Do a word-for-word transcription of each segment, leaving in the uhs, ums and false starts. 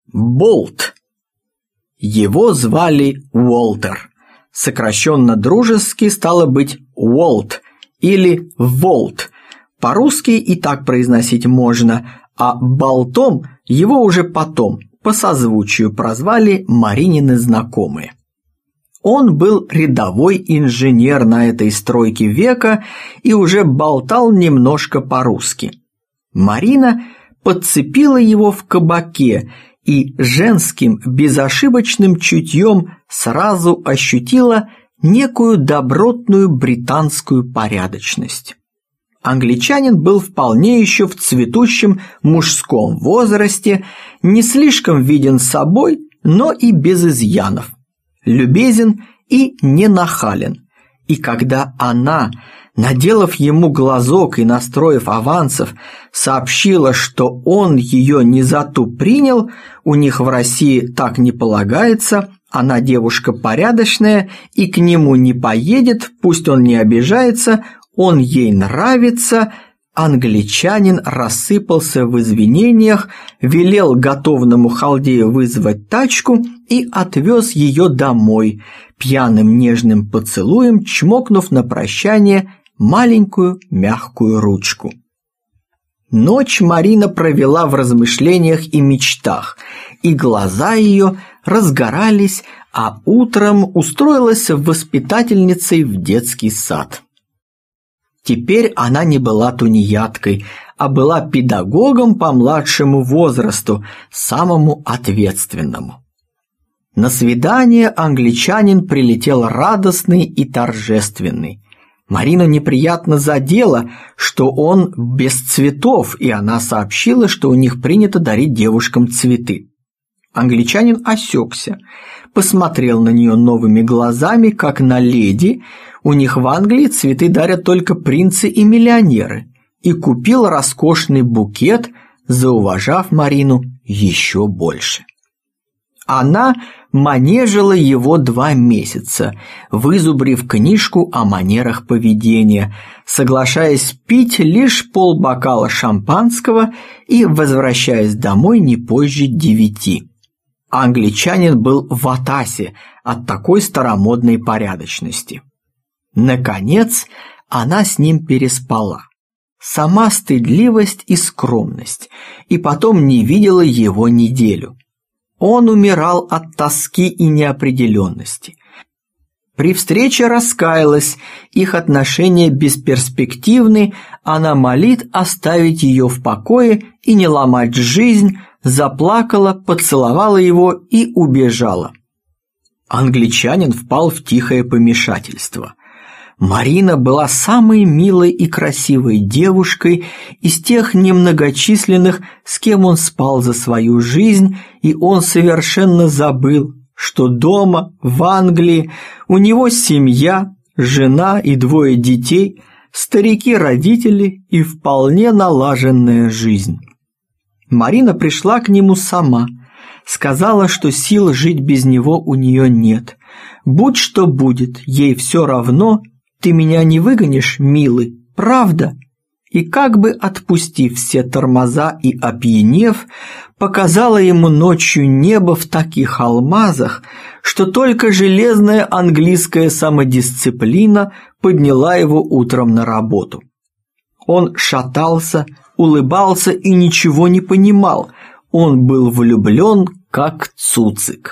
Болт. Его звали Уолтер. Сокращенно дружески стало быть Уолт или Волт. По-русски и так произносить можно, а болтом его уже потом, по созвучию, прозвали Маринины знакомые. Он был рядовой инженер на этой стройке века и уже болтал немножко по-русски. Марина подцепила его в кабаке и женским безошибочным чутьем сразу ощутила некую добротную британскую порядочность. Англичанин был вполне еще в цветущем мужском возрасте, не слишком виден собой, но и без изъянов, любезен и не нахален. И когда она, наделав ему глазок и настроив авансов, сообщила, что он ее не за ту принял, у них в России так не полагается, она девушка порядочная и к нему не поедет, пусть он не обижается, он ей нравится, англичанин рассыпался в извинениях, велел готовному халдею вызвать тачку и отвез ее домой, пьяным нежным поцелуем чмокнув на прощание маленькую мягкую ручку. Ночь Марина провела в размышлениях и мечтах, и глаза ее разгорались, а утром устроилась воспитательницей в детский сад. Теперь она не была тунеядкой, а была педагогом по младшему возрасту, самому ответственному. На свидание англичанин прилетел радостный и торжественный. Марину неприятно задело, что он без цветов, и она сообщила, что у них принято дарить девушкам цветы. Англичанин осекся, посмотрел на нее новыми глазами, как на леди, у них в Англии цветы дарят только принцы и миллионеры, и купил роскошный букет, зауважав Марину еще больше. Она манежила его два месяца, вызубрив книжку о манерах поведения, соглашаясь пить лишь полбокала шампанского и возвращаясь домой не позже девяти. Англичанин был в атасе от такой старомодной порядочности. Наконец, она с ним переспала. Сама стыдливость и скромность, и потом не видела его неделю. Он умирал от тоски и неопределенности. При встрече раскаялась, их отношения бесперспективны, она молит оставить ее в покое и не ломать жизнь, заплакала, поцеловала его и убежала. Англичанин впал в тихое помешательство. Марина была самой милой и красивой девушкой из тех немногочисленных, с кем он спал за свою жизнь, и он совершенно забыл, что дома, в Англии, у него семья, жена и двое детей, старики-родители и вполне налаженная жизнь. Марина пришла к нему сама, сказала, что сил жить без него у нее нет. Будь что будет, ей все равно. Ты меня не выгонишь, милый, правда? И как бы отпустив все тормоза и опьянев, показала ему ночью небо в таких алмазах, что только железная английская самодисциплина подняла его утром на работу. Он шатался, улыбался и ничего не понимал, он был влюблен, как цуцик.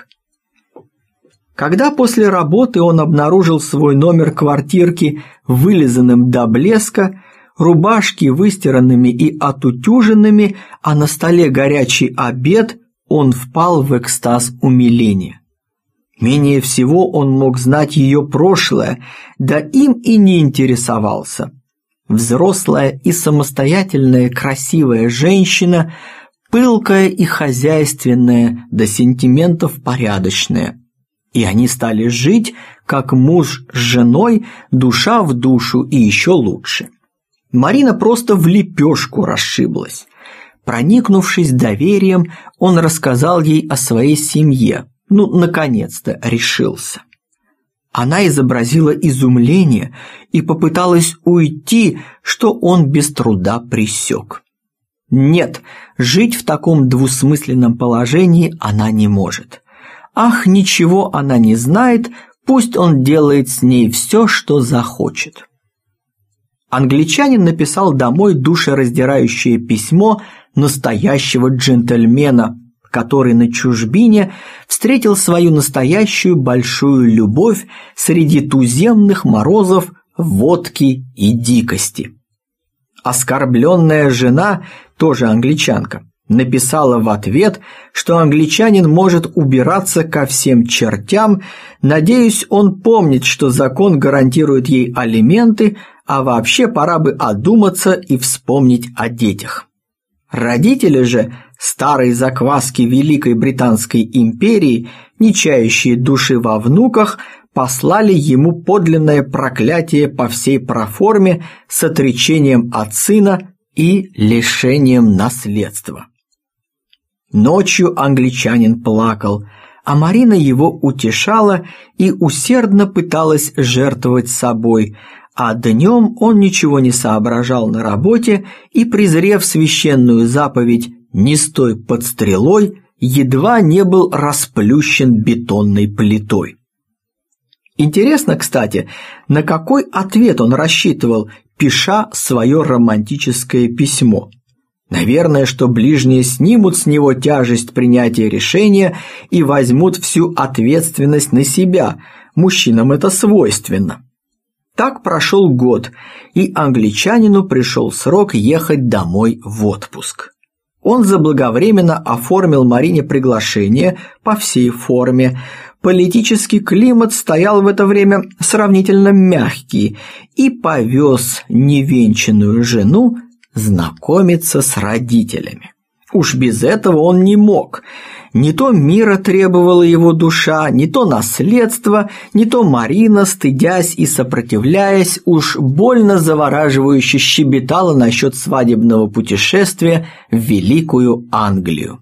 Когда после работы он обнаружил свой номер квартирки вылизанным до блеска, рубашки выстиранными и отутюженными, а на столе горячий обед, он впал в экстаз умиления. Менее всего он мог знать ее прошлое, да им и не интересовался. Взрослая и самостоятельная красивая женщина, пылкая и хозяйственная, до сентиментов порядочная. И они стали жить, как муж с женой, душа в душу и еще лучше. Марина просто в лепешку расшиблась. Проникнувшись доверием, он рассказал ей о своей семье. Ну, наконец-то решился. Она изобразила изумление и попыталась уйти, что он без труда пресек. Нет, жить в таком двусмысленном положении она не может. Ах, ничего она не знает, пусть он делает с ней все, что захочет. Англичанин написал домой душераздирающее письмо настоящего джентльмена, который на чужбине встретил свою настоящую большую любовь среди туземных морозов, водки и дикости. Оскорбленная жена, тоже англичанка, написала в ответ, что англичанин может убираться ко всем чертям, надеюсь, он помнит, что закон гарантирует ей алименты, а вообще пора бы одуматься и вспомнить о детях. Родители же, старой закваски Великой Британской империи, не чающие души во внуках, послали ему подлинное проклятие по всей проформе с отречением от сына и лишением наследства. Ночью англичанин плакал, а Марина его утешала и усердно пыталась жертвовать собой, а днем он ничего не соображал на работе и, презрев священную заповедь «не стой под стрелой», едва не был расплющен бетонной плитой. Интересно, кстати, на какой ответ он рассчитывал, пиша свое романтическое письмо. Наверное, что ближние снимут с него тяжесть принятия решения и возьмут всю ответственность на себя, мужчинам это свойственно. Так прошел год, и англичанину пришел срок ехать домой в отпуск. Он заблаговременно оформил Марине приглашение по всей форме. Политический климат стоял в это время сравнительно мягкий и повез невенчанную жену знакомиться с родителями. Уж без этого он не мог. Не то мира требовала его душа, не то наследство, не то Марина, стыдясь и сопротивляясь, уж больно завораживающе щебетала насчет свадебного путешествия в Великую Англию.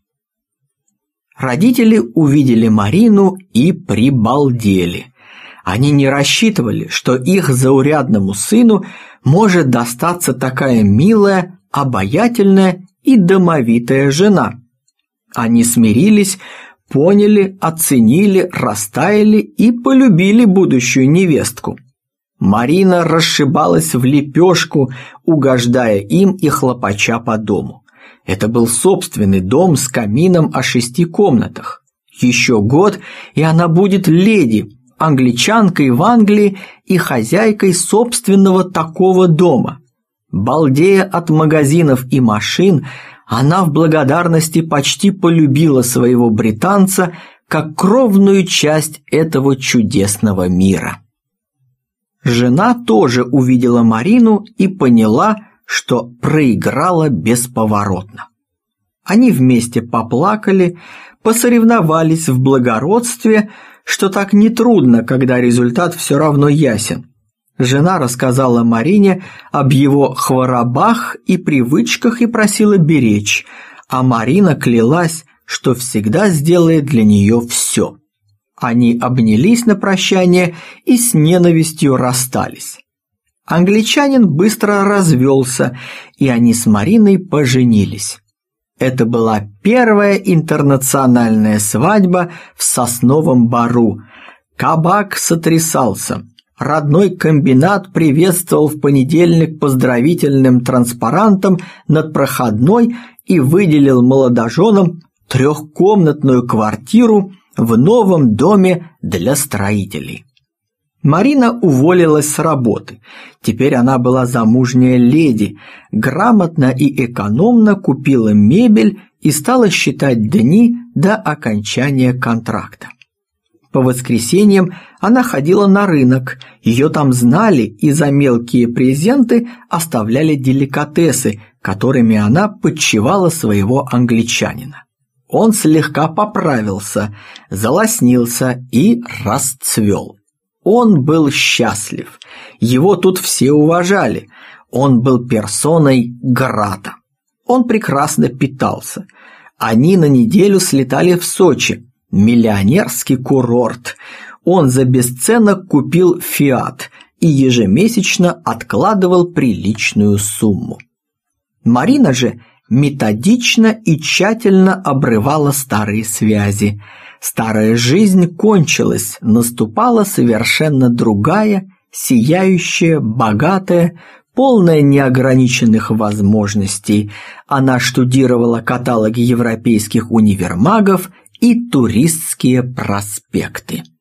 Родители увидели Марину и прибалдели. Они не рассчитывали, что их заурядному сыну может достаться такая милая, обаятельная и домовитая жена. Они смирились, поняли, оценили, растаяли и полюбили будущую невестку. Марина расшибалась в лепешку, угождая им и хлопача по дому. Это был собственный дом с камином о шести комнатах. Еще год, и она будет леди, англичанкой в Англии и хозяйкой собственного такого дома. Балдея от магазинов и машин, она в благодарности почти полюбила своего британца как кровную часть этого чудесного мира. Жена тоже увидела Марину и поняла, что проиграла бесповоротно. Они вместе поплакали, посоревновались в благородстве, что так нетрудно, когда результат все равно ясен. Жена рассказала Марине об его хворобах и привычках и просила беречь, а Марина клялась, что всегда сделает для нее все. Они обнялись на прощание и с ненавистью расстались. Англичанин быстро развелся, и они с Мариной поженились. Это была первая интернациональная свадьба в Сосновом Бору. Кабак сотрясался. Родной комбинат приветствовал в понедельник поздравительным транспарантом над проходной и выделил молодоженам трехкомнатную квартиру в новом доме для строителей. Марина уволилась с работы. Теперь она была замужняя леди, грамотно и экономно купила мебель и стала считать дни до окончания контракта. По воскресеньям она ходила на рынок, ее там знали и за мелкие презенты оставляли деликатесы, которыми она подчивала своего англичанина. Он слегка поправился, залоснился и расцвел. Он был счастлив, его тут все уважали, он был персоной Грата. Он прекрасно питался. Они на неделю слетали в Сочи, миллионерский курорт. Он за бесценок купил «Фиат» и ежемесячно откладывал приличную сумму. Марина же методично и тщательно обрывала старые связи. Старая жизнь кончилась, наступала совершенно другая, сияющая, богатая, полная неограниченных возможностей. Она штудировала каталоги европейских универмагов и туристские проспекты.